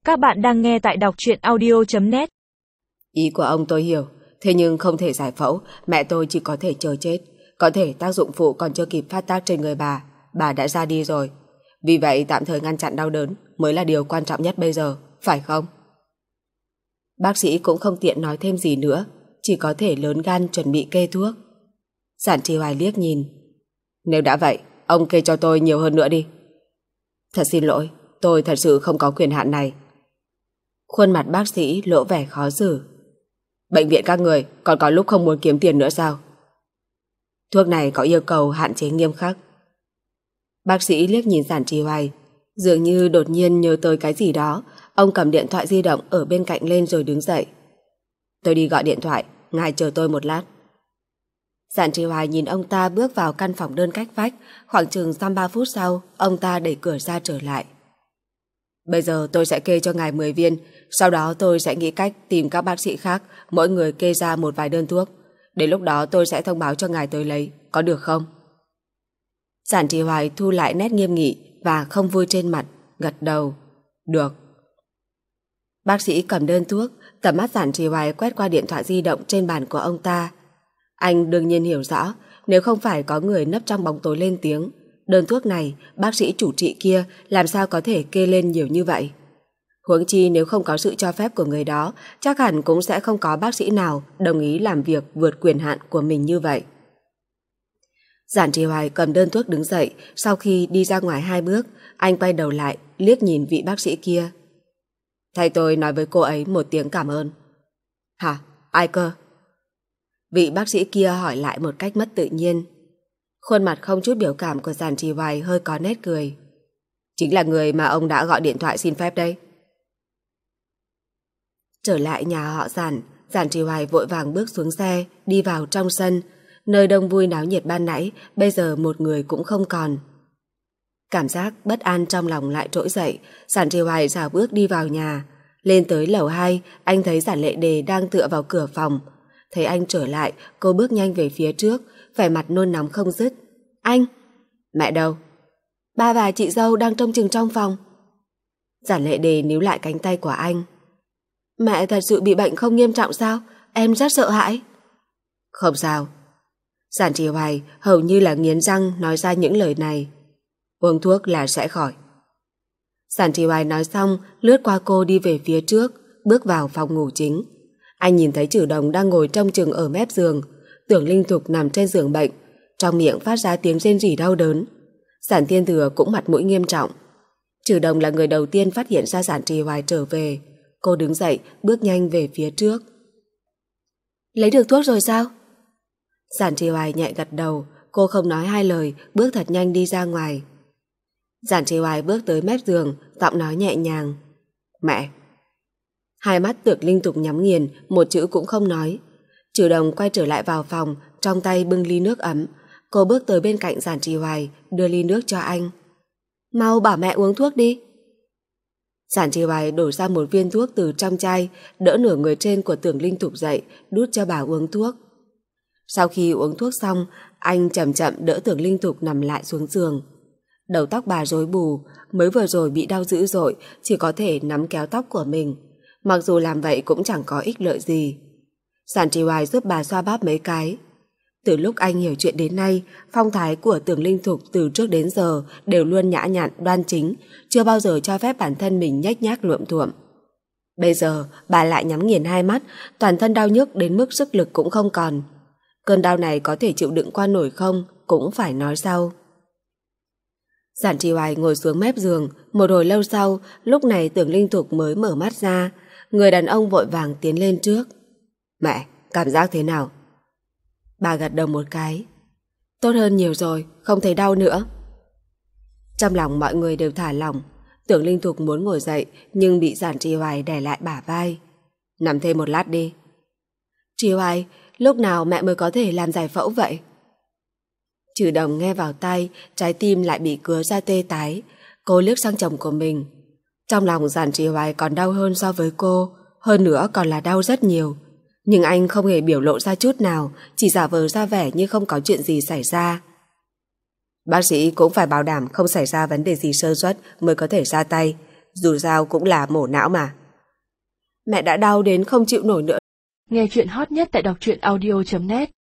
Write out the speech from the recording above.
Các bạn đang nghe tại đọc truyện audio.net. Ý của ông tôi hiểu, thế nhưng không thể giải phẫu, mẹ tôi chỉ có thể chờ chết. Có thể tác dụng phụ còn chưa kịp phát tác trên người bà đã ra đi rồi. Vì vậy tạm thời ngăn chặn đau đớn mới là điều quan trọng nhất bây giờ, phải không? Bác sĩ cũng không tiện nói thêm gì nữa, chỉ có thể lớn gan chuẩn bị kê thuốc. Giản Trì Hoài liếc nhìn. Nếu đã vậy, ông kê cho tôi nhiều hơn nữa đi. Thật xin lỗi, tôi thật sự không có quyền hạn này. Khuôn mặt bác sĩ lộ vẻ khó xử. Bệnh viện các người còn có lúc không muốn kiếm tiền nữa sao? Thuốc này có yêu cầu hạn chế nghiêm khắc. Bác sĩ liếc nhìn Giản Trì Hoài, dường như đột nhiên nhớ tới cái gì đó. Ông cầm điện thoại di động ở bên cạnh lên rồi đứng dậy. Tôi đi gọi điện thoại, ngài chờ tôi một lát. Giản Trì Hoài nhìn ông ta bước vào căn phòng đơn cách vách. Khoảng chừng 3 phút sau, ông ta đẩy cửa ra trở lại. Bây giờ tôi sẽ kê cho ngài 10 viên, sau đó tôi sẽ nghĩ cách tìm các bác sĩ khác, mỗi người kê ra một vài đơn thuốc. Đến lúc đó tôi sẽ thông báo cho ngài tới lấy, có được không? Giản Trì Hoài thu lại nét nghiêm nghị và không vui trên mặt, gật đầu. Được. Bác sĩ cầm đơn thuốc, tầm mắt Giản Trì Hoài quét qua điện thoại di động trên bàn của ông ta. Anh đương nhiên hiểu rõ, nếu không phải có người nấp trong bóng tối lên tiếng, đơn thuốc này bác sĩ chủ trị kia làm sao có thể kê lên nhiều như vậy. Huống chi nếu không có sự cho phép của người đó, chắc hẳn cũng sẽ không có bác sĩ nào đồng ý làm việc vượt quyền hạn của mình như vậy. Giản Trì Hoài cầm đơn thuốc đứng dậy. Sau khi đi ra ngoài 2 bước, anh quay đầu lại liếc nhìn vị bác sĩ kia. Thay tôi nói với cô ấy một tiếng cảm ơn. Hả? Ai cơ? Vị bác sĩ kia hỏi lại một cách mất tự nhiên. Khuôn mặt không chút biểu cảm của Giản Trì Hoài hơi có nét cười. Chính là người mà ông đã gọi điện thoại xin phép đây. Trở lại nhà họ Giản, Giản Trì Hoài vội vàng bước xuống xe, đi vào trong sân. Nơi đông vui náo nhiệt ban nãy, bây giờ một người cũng không còn. Cảm giác bất an trong lòng lại trỗi dậy. Giản Trì Hoài rảo bước đi vào nhà. Lên tới lầu 2, anh thấy Giản Lệ Đề đang tựa vào cửa phòng. Thấy anh trở lại, cô bước nhanh về phía trước, vẻ mặt nôn nóng không dứt. Anh! Mẹ đâu? Ba và chị dâu đang trông chừng trong phòng. Giản Lệ Đề níu lại cánh tay của anh. Mẹ thật sự bị bệnh không nghiêm trọng sao? Em rất sợ hãi. Không sao. Giản Trì Hoài hầu như là nghiến răng nói ra những lời này. Uống thuốc là sẽ khỏi. Giản Trì Hoài nói xong, lướt qua cô đi về phía trước, bước vào phòng ngủ chính. Anh nhìn thấy Trử Đồng đang ngồi trông chừng ở mép giường. Tưởng Linh Thục nằm trên giường bệnh, trong miệng phát ra tiếng rên rỉ đau đớn. Giản Thiên Thừa cũng mặt mũi nghiêm trọng. Trử Đồng là người đầu tiên phát hiện ra Giản Trì Hoài trở về. Cô đứng dậy, bước nhanh về phía trước. Lấy được thuốc rồi sao? Giản Trì Hoài nhẹ gật đầu. Cô không nói hai lời, bước thật nhanh đi ra ngoài. Giản Trì Hoài bước tới mép giường, giọng nói nhẹ nhàng. Mẹ! Hai mắt Tưởng Linh Thục nhắm nghiền, một chữ cũng không nói. Trử Đồng quay trở lại vào phòng, trong tay bưng ly nước ấm. Cô bước tới bên cạnh Giản Trì Hoài, đưa ly nước cho anh. Mau bảo mẹ uống thuốc đi. Giản Trì Hoài đổ ra một viên thuốc từ trong chai, đỡ nửa người trên của Tưởng Linh Thục dậy, đút cho bà uống thuốc. Sau khi uống thuốc xong, anh chậm chậm đỡ Tưởng Linh Thục nằm lại xuống giường. Đầu tóc bà rối bù, mới vừa rồi bị đau dữ dội, chỉ có thể nắm kéo tóc của mình. Mặc dù làm vậy cũng chẳng có ích lợi gì. Giản Trì Hoài giúp bà xoa bóp mấy cái. Từ lúc anh hiểu chuyện đến nay, phong thái của Tưởng Linh Thục từ trước đến giờ đều luôn nhã nhặn, đoan chính, chưa bao giờ cho phép bản thân mình nhếch nhác luộm thuộm. Bây giờ bà lại nhắm nghiền hai mắt, toàn thân đau nhức đến mức sức lực cũng không còn. Cơn đau này có thể chịu đựng qua nổi không cũng phải nói sau. Giản Trì Hoài ngồi xuống mép giường. Một hồi lâu sau, lúc này Tưởng Linh Thục mới mở mắt ra. Người đàn ông vội vàng tiến lên trước. Mẹ, cảm giác thế nào? Bà gật đầu một cái. Tốt hơn nhiều rồi, không thấy đau nữa. Trong lòng mọi người đều thả lỏng. Tưởng Linh Thục muốn ngồi dậy, nhưng bị Giản Trì Hoài đè lại bả vai. Nằm thêm một lát đi. Trì Hoài, lúc nào mẹ mới có thể làm giải phẫu vậy? Trử Đồng nghe vào tai, trái tim lại bị cứa ra tê tái. Cô liếc sang chồng của mình. Trong lòng Giản Trì Hoài còn đau hơn so với cô, hơn nữa còn là đau rất nhiều. Nhưng anh không hề biểu lộ ra chút nào, chỉ giả vờ ra vẻ như không có chuyện gì xảy ra. Bác sĩ cũng phải bảo đảm không xảy ra vấn đề gì sơ suất mới có thể ra tay. dù sao cũng là mổ não mà. Mẹ đã đau đến không chịu nổi nữa. Nghe chuyện hot nhất tại đọc truyện audio.net